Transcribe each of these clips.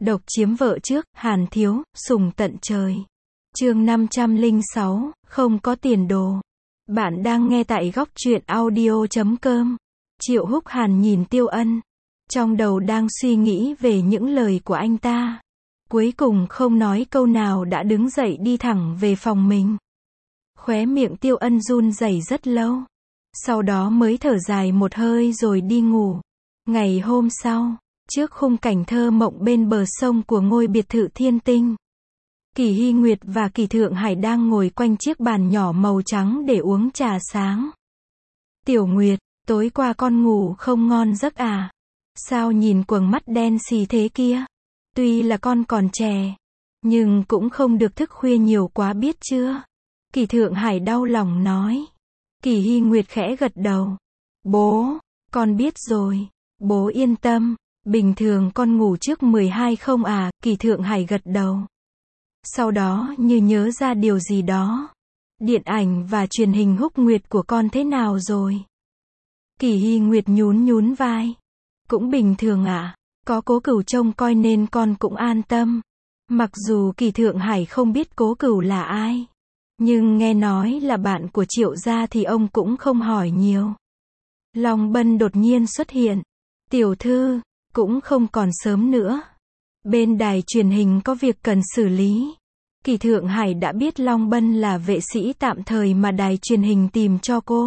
Độc chiếm vợ trước, Hàn Thiếu, sùng tận trời. Chương 506, không có tiền đồ. Bạn đang nghe tại góc truyện audio.com. Triệu Húc Hàn nhìn Tiêu Ân, trong đầu đang suy nghĩ về những lời của anh ta. Cuối cùng không nói câu nào đã đứng dậy đi thẳng về phòng mình. Khóe miệng Tiêu Ân run rẩy rất lâu. Sau đó mới thở dài một hơi rồi đi ngủ. Ngày hôm sau, trước khung cảnh thơ mộng bên bờ sông của ngôi biệt thự Thiên Tinh, Kỳ Hy Nguyệt và Kỳ Thượng Hải đang ngồi quanh chiếc bàn nhỏ màu trắng để uống trà sáng. Tiểu Nguyệt, tối qua con ngủ không ngon giấc à? Sao nhìn quầng mắt đen xì thế kia? Tuy là con còn trẻ, nhưng cũng không được thức khuya nhiều quá biết chưa? Kỳ Thượng Hải đau lòng nói. Kỳ Hy Nguyệt khẽ gật đầu. Bố, con biết rồi. Bố yên tâm, bình thường con ngủ trước 12 không à? Kỳ Thượng Hải gật đầu. Sau đó như nhớ ra điều gì đó. Điện ảnh và truyền hình Húc Nguyệt của con thế nào rồi? Kỳ Hy Nguyệt nhún vai. Cũng bình thường ạ. Có Cố Cửu trông coi nên con cũng an tâm. Mặc dù Kỳ Thượng Hải không biết Cố Cửu là ai, nhưng nghe nói là bạn của Triệu gia thì ông cũng không hỏi nhiều. Long Bân đột nhiên xuất hiện. Tiểu thư, cũng không còn sớm nữa. Bên đài truyền hình có việc cần xử lý. Kỳ Thượng Hải đã biết Long Bân là vệ sĩ tạm thời mà đài truyền hình tìm cho cô,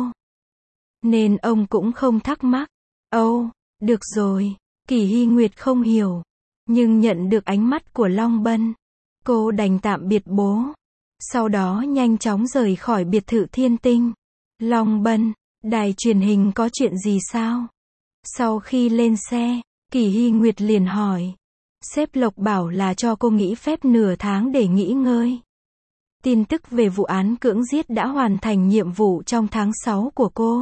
nên ông cũng không thắc mắc. Âu, được rồi. Kỳ Hy Nguyệt không hiểu, nhưng nhận được ánh mắt của Long Bân, cô đành tạm biệt bố. Sau đó nhanh chóng rời khỏi biệt thự Thiên Tinh. Long Bân, đài truyền hình có chuyện gì sao? Sau khi lên xe, Kỳ Hy Nguyệt liền hỏi. Sếp Lộc bảo là cho cô nghỉ phép nửa tháng để nghỉ ngơi. Tin tức về vụ án cưỡng giết đã hoàn thành nhiệm vụ trong tháng 6 của cô.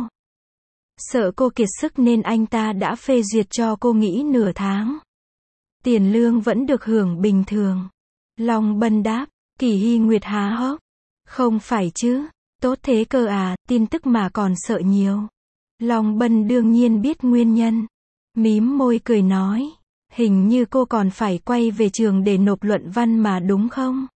Sợ cô kiệt sức nên anh ta đã phê duyệt cho cô nghỉ nửa tháng. Tiền lương vẫn được hưởng bình thường. Long Bân đáp. Kỳ Hy Nguyệt há hốc. Không phải chứ, tốt thế cơ à, tin tức mà còn sợ nhiều. Long Bân đương nhiên biết nguyên nhân. Mím môi cười nói. Hình như cô còn phải quay về trường để nộp luận văn mà đúng không?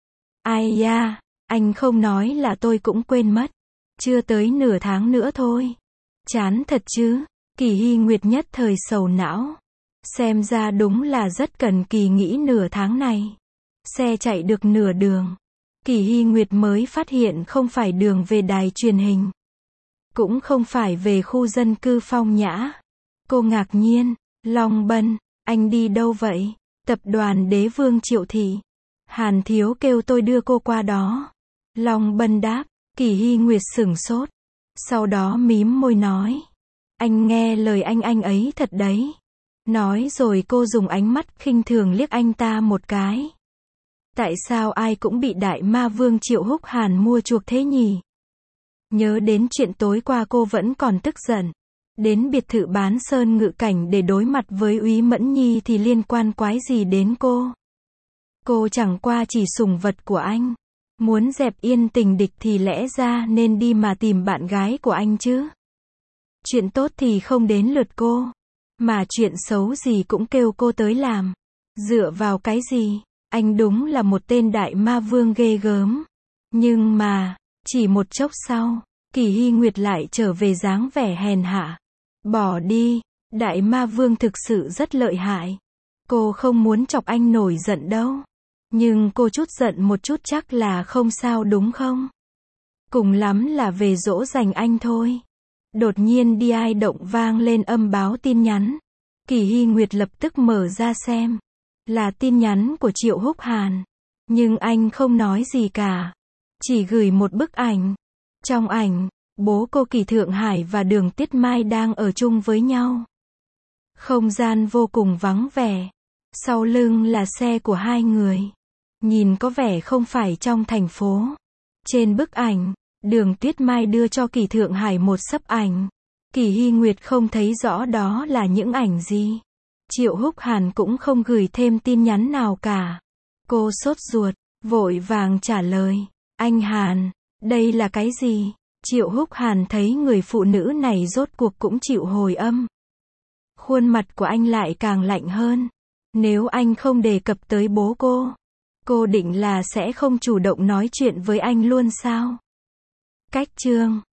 Ai da, anh không nói là tôi cũng quên mất. Chưa tới nửa tháng nữa thôi. Chán thật chứ. Kỳ Hy Nguyệt nhất thời sầu não. Xem ra đúng là rất cần kỳ nghỉ nửa tháng này. Xe chạy được nửa đường, Kỳ Hy Nguyệt mới phát hiện không phải đường về đài truyền hình, cũng không phải về khu dân cư Phong Nhã. Cô ngạc nhiên. Long Bân, anh đi đâu vậy? Tập đoàn Đế Vương Triệu Thị. Hàn Thiếu kêu tôi đưa cô qua đó. Long Bân đáp. Kỳ Hy Nguyệt sửng sốt. Sau đó mím môi nói. Anh nghe lời anh ấy thật đấy. Nói rồi cô dùng ánh mắt khinh thường liếc anh ta một cái. Tại sao ai cũng bị đại ma vương Triệu Húc Hàn mua chuộc thế nhỉ? Nhớ đến chuyện tối qua cô vẫn còn tức giận. Đến biệt thự Bán Sơn Ngự Cảnh để đối mặt với Úy Mẫn Nhi thì liên quan quái gì đến cô? Cô chẳng qua chỉ sủng vật của anh. Muốn dẹp yên tình địch thì lẽ ra nên đi mà tìm bạn gái của anh chứ. Chuyện tốt thì không đến lượt cô, mà chuyện xấu gì cũng kêu cô tới làm. Dựa vào cái gì? Anh đúng là một tên đại ma vương ghê gớm. Nhưng mà, chỉ một chốc sau, Kỳ Hy Nguyệt lại trở về dáng vẻ hèn hạ. Bỏ đi, đại ma vương thực sự rất lợi hại. Cô không muốn chọc anh nổi giận đâu. Nhưng cô chút giận một chút chắc là không sao đúng không? Cùng lắm là về dỗ dành anh thôi. Đột nhiên DI động vang lên âm báo tin nhắn. Kỳ Hy Nguyệt lập tức mở ra xem. Là tin nhắn của Triệu Húc Hàn. Nhưng anh không nói gì cả. Chỉ gửi một bức ảnh. Trong ảnh, bố cô Kỳ Thượng Hải và Đường Tiết Mai đang ở chung với nhau. Không gian vô cùng vắng vẻ. Sau lưng là xe của hai người. Nhìn có vẻ không phải trong thành phố. Trên bức ảnh, Đường Tiết Mai đưa cho Kỳ Thượng Hải một xấp ảnh. Kỳ Hy Nguyệt không thấy rõ đó là những ảnh gì. Triệu Húc Hàn cũng không gửi thêm tin nhắn nào cả. Cô sốt ruột, vội vàng trả lời. Anh Hàn, đây là cái gì? Triệu Húc Hàn thấy người phụ nữ này rốt cuộc cũng chịu hồi âm. Khuôn mặt của anh lại càng lạnh hơn. Nếu anh không đề cập tới bố cô định là sẽ không chủ động nói chuyện với anh luôn sao? Cách chương